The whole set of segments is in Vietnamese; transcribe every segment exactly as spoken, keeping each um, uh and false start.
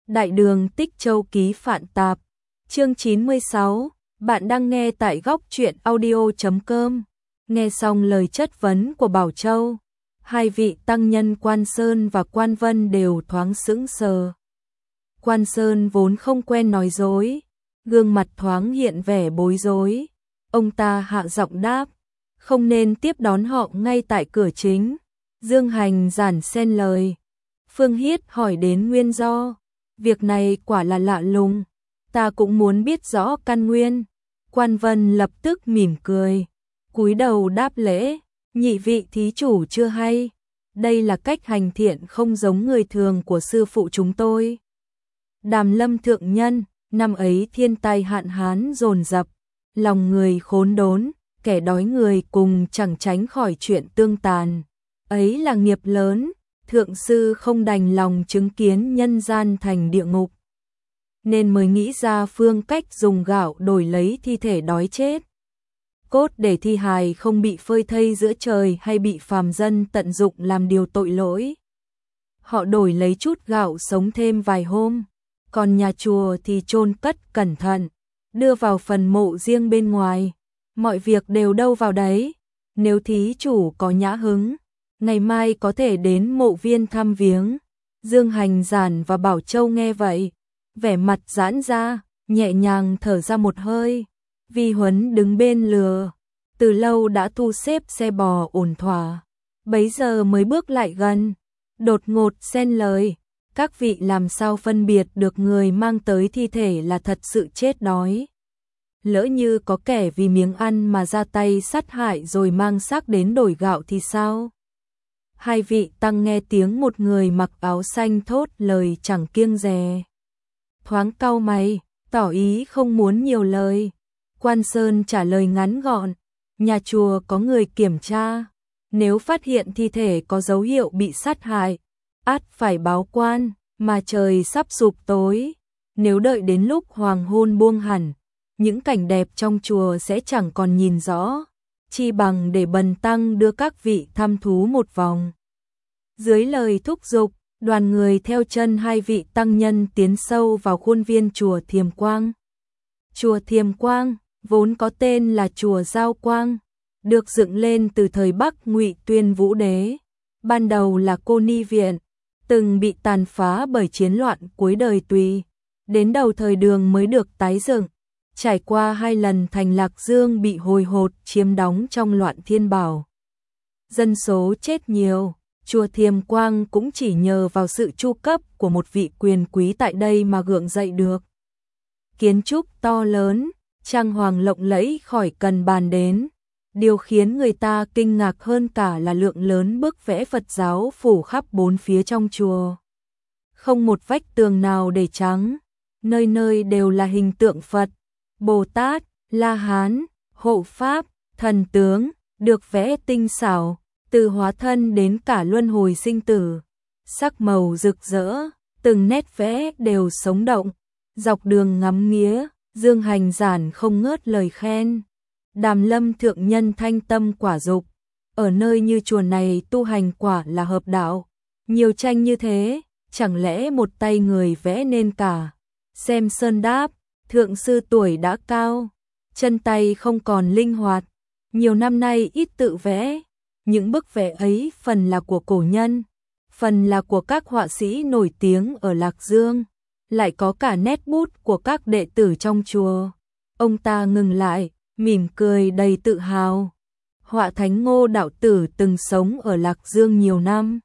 Đại đường Tích Châu ký Phạn Tạp, chương chín mươi sáu, bạn đang nghe tại góc truyện audio chấm com. Nghe xong lời chất vấn của Bảo Châu, hai vị tăng nhân Quan Sơn và Quan Vân đều thoáng sững sờ. Quan Sơn vốn không quen nói dối, gương mặt thoáng hiện vẻ bối rối. Ông ta hạ giọng đáp, không nên tiếp đón họ ngay tại cửa chính. Dương Hành giản xen lời. Phương Hiết hỏi đến nguyên do. Việc này quả là lạ lùng, ta cũng muốn biết rõ căn nguyên. Quan Vân lập tức mỉm cười, cúi đầu đáp lễ, nhị vị thí chủ chưa hay, đây là cách hành thiện không giống người thường của sư phụ chúng tôi. Đàm Lâm thượng nhân, năm ấy thiên tai hạn hán dồn dập, lòng người khốn đốn, kẻ đói người cùng chẳng tránh khỏi chuyện tương tàn. Ấy là nghiệp lớn, thượng sư không đành lòng chứng kiến nhân gian thành địa ngục, nên mới nghĩ ra phương cách dùng gạo đổi lấy thi thể đói chết. Cốt để thi hài không bị phơi thây giữa trời hay bị phàm dân tận dụng làm điều tội lỗi. Họ đổi lấy chút gạo sống thêm vài hôm, còn nhà chùa thì chôn cất cẩn thận, đưa vào phần mộ riêng bên ngoài. Mọi việc đều đâu vào đấy, nếu thí chủ có nhã hứng, ngày mai có thể đến mộ viên thăm viếng. Dương Hành giản và Bảo Châu nghe vậy, vẻ mặt giãn ra, nhẹ nhàng thở ra một hơi. Vi Huấn đứng bên lừa, từ lâu đã thu xếp xe bò ổn thỏa, bấy giờ mới bước lại gần, đột ngột xen lời, các vị làm sao phân biệt được người mang tới thi thể là thật sự chết đói? Lỡ như có kẻ vì miếng ăn mà ra tay sát hại rồi mang xác đến đổi gạo thì sao? Hai vị tăng nghe tiếng một người mặc áo xanh thốt lời chẳng kiêng dè, thoáng cau mày, tỏ ý không muốn nhiều lời. Quan Sơn trả lời ngắn gọn, nhà chùa có người kiểm tra, nếu phát hiện thi thể có dấu hiệu bị sát hại, ắt phải báo quan, mà trời sắp sụp tối, nếu đợi đến lúc hoàng hôn buông hẳn, những cảnh đẹp trong chùa sẽ chẳng còn nhìn rõ, chi bằng để bần tăng đưa các vị thăm thú một vòng. Dưới lời thúc giục, đoàn người theo chân hai vị tăng nhân tiến sâu vào khuôn viên chùa Thiềm Quang. Chùa Thiềm Quang vốn có tên là chùa Giao Quang, được dựng lên từ thời Bắc Ngụy Tuyên Vũ Đế, ban đầu là cô ni viện, từng bị tàn phá bởi chiến loạn cuối đời Tùy, đến đầu thời Đường mới được tái dựng. Trải qua hai lần thành Lạc Dương bị hồi hột chiếm đóng trong loạn thiên bảo, dân số chết nhiều, chùa Thiềm Quang cũng chỉ nhờ vào sự chu cấp của một vị quyền quý tại đây mà gượng dậy được. Kiến trúc to lớn, trang hoàng lộng lẫy khỏi cần bàn đến. Điều khiến người ta kinh ngạc hơn cả là lượng lớn bức vẽ Phật giáo phủ khắp bốn phía trong chùa. Không một vách tường nào để trắng, nơi nơi đều là hình tượng Phật, Bồ Tát, La Hán, Hộ Pháp, thần tướng, được vẽ tinh xảo, từ hóa thân đến cả luân hồi sinh tử. Sắc màu rực rỡ, từng nét vẽ đều sống động. Dọc đường ngắm nghía, Dương Hành giản không ngớt lời khen. Đàm Lâm thượng nhân thanh tâm quả dục, ở nơi như chùa này tu hành quả là hợp đạo. Nhiều tranh như thế, chẳng lẽ một tay người vẽ nên cả? Xem Sơn đáp, thượng sư tuổi đã cao, chân tay không còn linh hoạt, nhiều năm nay ít tự vẽ. Những bức vẽ ấy phần là của cổ nhân, phần là của các họa sĩ nổi tiếng ở Lạc Dương, lại có cả nét bút của các đệ tử trong chùa. Ông ta ngừng lại, mỉm cười đầy tự hào. Họa thánh Ngô đạo tử từng sống ở Lạc Dương nhiều năm,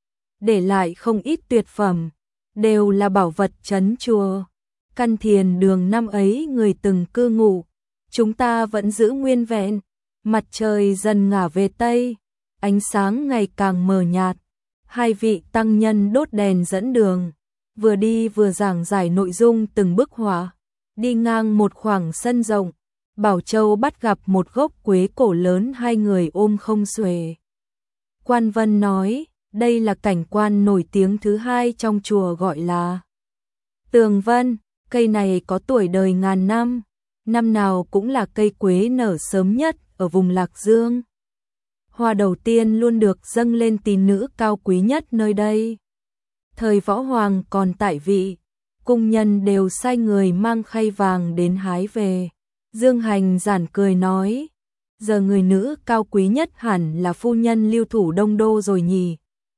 để lại không ít tuyệt phẩm, đều là bảo vật trấn chùa. Căn thiền đường năm ấy người từng cư ngụ, chúng ta vẫn giữ nguyên vẹn. Mặt trời dần ngả về tây, ánh sáng ngày càng mờ nhạt. Hai vị tăng nhân đốt đèn dẫn đường, vừa đi vừa giảng giải nội dung từng bức họa. Đi ngang một khoảng sân rộng, Bảo Châu bắt gặp một gốc quế cổ lớn, hai người ôm không xuể. Quan Vân nói, đây là cảnh quan nổi tiếng thứ hai trong chùa, gọi là Tường Vân. Cây này có tuổi đời ngàn năm, năm nào cũng là cây quế nở sớm nhất ở vùng Lạc Dương. Hoa đầu tiên luôn được dâng lên tín nữ cao quý nhất nơi đây. Thời Võ Hoàng còn tại vị, cung nhân đều sai người mang khay vàng đến hái về. Dương Hành giản cười nói, giờ người nữ cao quý nhất hẳn là phu nhân Lưu Thủ Đông Đô rồi nhỉ.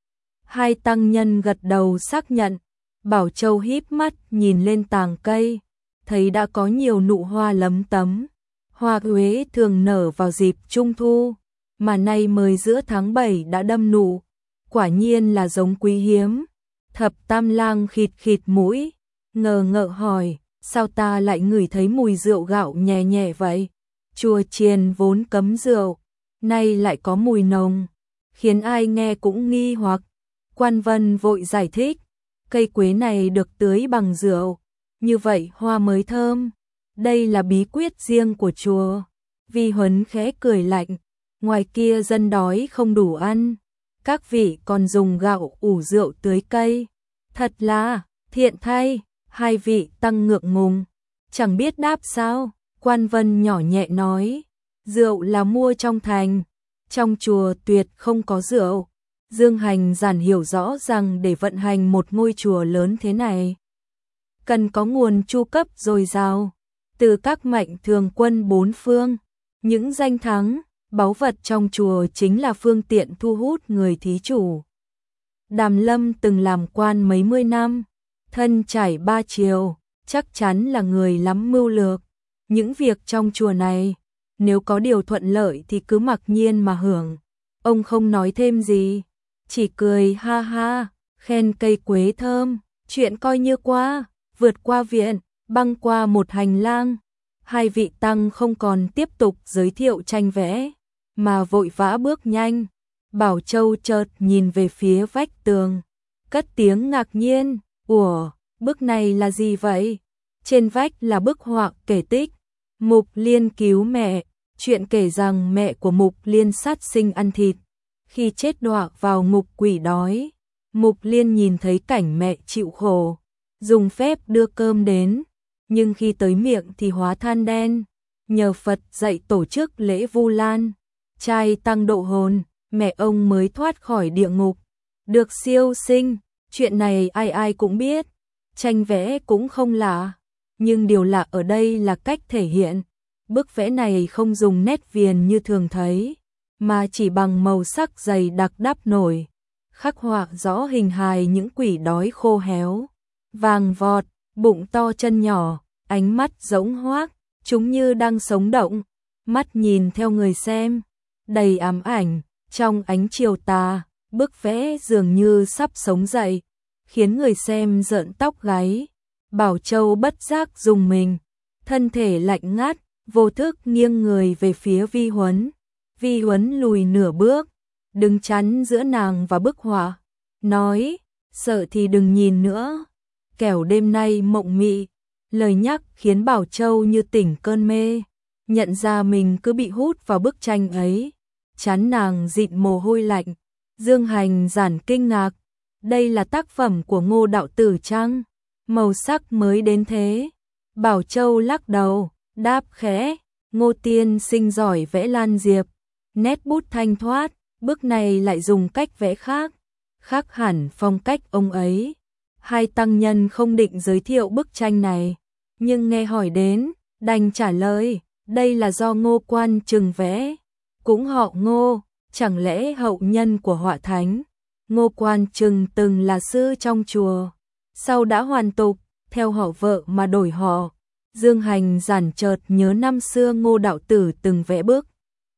Hai tăng nhân gật đầu xác nhận. Bảo Châu híp mắt nhìn lên tàng cây, thấy đã có nhiều nụ hoa lấm tấm. Hoa Huế thường nở vào dịp Trung Thu, mà nay mới giữa tháng bảy đã đâm nụ. Quả nhiên là giống quý hiếm. Thập Tam Lang khịt khịt mũi, ngờ ngợ hỏi, sao ta lại ngửi thấy mùi rượu gạo nhẹ nhẹ vậy? Chùa chiền vốn cấm rượu, nay lại có mùi nồng, khiến ai nghe cũng nghi hoặc. Quan Vân vội giải thích, cây quế này được tưới bằng rượu, như vậy hoa mới thơm. Đây là bí quyết riêng của chùa. Vi Huấn khẽ cười lạnh, ngoài kia dân đói không đủ ăn, các vị còn dùng gạo ủ rượu tưới cây. Thật là thiện thay. Hai vị tăng ngượng ngùng, chẳng biết đáp sao. Quan Vân nhỏ nhẹ nói, rượu là mua trong thành, trong chùa tuyệt không có rượu. Dương Hành giản hiểu rõ rằng để vận hành một ngôi chùa lớn thế này, cần có nguồn chu cấp dồi dào, từ các mạnh thường quân bốn phương. Những danh thắng, báu vật trong chùa chính là phương tiện thu hút người thí chủ. Đàm Lâm từng làm quan mấy mươi năm, thân trải ba triều, chắc chắn là người lắm mưu lược. Những việc trong chùa này, nếu có điều thuận lợi thì cứ mặc nhiên mà hưởng. Ông không nói thêm gì, chỉ cười ha ha, khen cây quế thơm, chuyện coi như qua. Vượt qua viện, băng qua một hành lang, hai vị tăng không còn tiếp tục giới thiệu tranh vẽ, mà vội vã bước nhanh. Bảo Châu chợt nhìn về phía vách tường, cất tiếng ngạc nhiên, ủa, bức này là gì vậy? Trên vách là bức họa kể tích Mục Liên cứu mẹ, chuyện kể rằng mẹ của Mục Liên sát sinh ăn thịt, khi chết đọa vào ngục quỷ đói. Mục Liên nhìn thấy cảnh mẹ chịu khổ, dùng phép đưa cơm đến, nhưng khi tới miệng thì hóa than đen. Nhờ Phật dạy tổ chức lễ Vu Lan, trai tăng độ hồn, mẹ ông mới thoát khỏi địa ngục, được siêu sinh. Chuyện này ai ai cũng biết, tranh vẽ cũng không lạ, nhưng điều lạ ở đây là cách thể hiện. Bức vẽ này không dùng nét viền như thường thấy, mà chỉ bằng màu sắc dày đặc đắp nổi, khắc họa rõ hình hài những quỷ đói khô héo, vàng vọt, bụng to chân nhỏ, ánh mắt rỗng hoác, chúng như đang sống động, mắt nhìn theo người xem, đầy ám ảnh. Trong ánh chiều tà, bức vẽ dường như sắp sống dậy, khiến người xem rợn tóc gáy. Bảo Châu bất giác rùng mình, thân thể lạnh ngắt, vô thức nghiêng người về phía Vi Huấn. Vi Huấn lùi nửa bước, đứng chắn giữa nàng và bức họa, nói, sợ thì đừng nhìn nữa, kẻo đêm nay mộng mị. Lời nhắc khiến Bảo Châu như tỉnh cơn mê, nhận ra mình cứ bị hút vào bức tranh ấy. Chán nàng dịn mồ hôi lạnh. Dương Hành giản kinh ngạc, đây là tác phẩm của Ngô đạo tử chăng? Màu sắc mới đến thế. Bảo Châu lắc đầu, đáp khẽ, Ngô tiên sinh giỏi vẽ lan diệp, nét bút thanh thoát, bức này lại dùng cách vẽ khác, khác hẳn phong cách ông ấy. Hai tăng nhân không định giới thiệu bức tranh này, nhưng nghe hỏi đến, đành trả lời, đây là do Ngô Quan Trừng vẽ, cũng họ Ngô, chẳng lẽ hậu nhân của họa thánh. Ngô Quan Trừng từng là sư trong chùa, sau đã hoàn tục, theo họ vợ mà đổi họ. Dương Hành giản chợt nhớ năm xưa Ngô đạo tử từng vẽ bức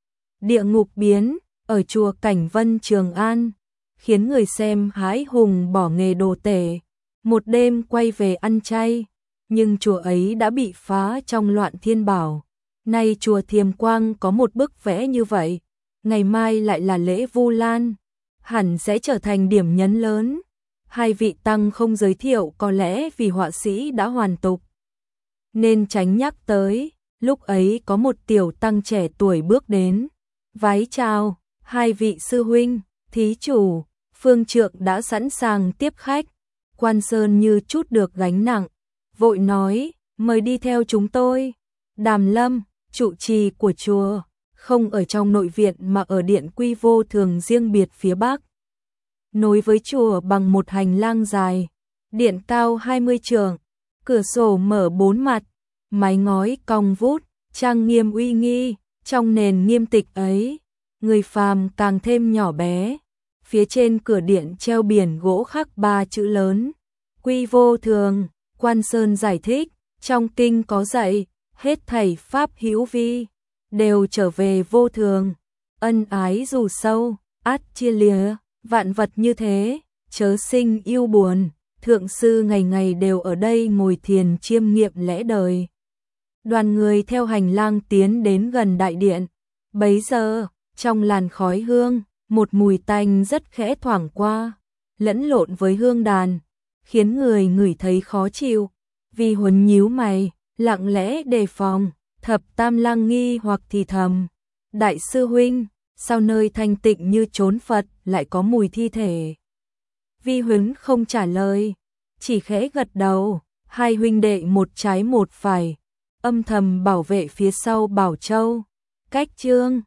Địa Ngục Biến ở chùa Cảnh Vân Trường An, khiến người xem hái hùng bỏ nghề đồ tể, một đêm quay về ăn chay. Nhưng chùa ấy đã bị phá trong loạn thiên bảo. Nay chùa Thiềm Quang có một bức vẽ như vậy, ngày mai lại là lễ Vu Lan, hẳn sẽ trở thành điểm nhấn lớn. Hai vị tăng không giới thiệu có lẽ vì họa sĩ đã hoàn tục, nên tránh nhắc tới. Lúc ấy có một tiểu tăng trẻ tuổi bước đến, vái chào, hai vị sư huynh, thí chủ, phương trượng đã sẵn sàng tiếp khách. Quan Sơn như chút được gánh nặng, vội nói, mời đi theo chúng tôi. Đàm Lâm, trụ trì của chùa, không ở trong nội viện mà ở điện Quy Vô Thường riêng biệt phía bắc, nối với chùa bằng một hành lang dài. Điện cao hai mươi trượng, Cửa sổ mở bốn mặt, mái ngói cong vút, trang nghiêm uy nghi, trong nền nghiêm tịch ấy, người phàm càng thêm nhỏ bé. Phía trên cửa điện treo biển gỗ khắc ba chữ lớn, Quy Vô Thường. Quan Sơn giải thích, trong kinh có dạy, hết thảy pháp hữu vi, đều trở về vô thường, ân ái dù sâu, át chia lìa, vạn vật như thế, chớ sinh yêu buồn. Thượng sư ngày ngày đều ở đây ngồi thiền chiêm nghiệm lẽ đời. Đoàn người theo hành lang tiến đến gần đại điện, bấy giờ, trong làn khói hương, một mùi tanh rất khẽ thoảng qua, lẫn lộn với hương đàn, khiến người ngửi thấy khó chịu. Vi Huấn nhíu mày, lặng lẽ đề phòng. Thập Tam Lang nghi hoặc thì thầm, đại sư huynh, sao nơi thanh tịnh như chốn Phật lại có mùi thi thể? Vi Huấn không trả lời, chỉ khẽ gật đầu. Hai huynh đệ một trái một phải, âm thầm bảo vệ phía sau Bảo Châu. Cách chương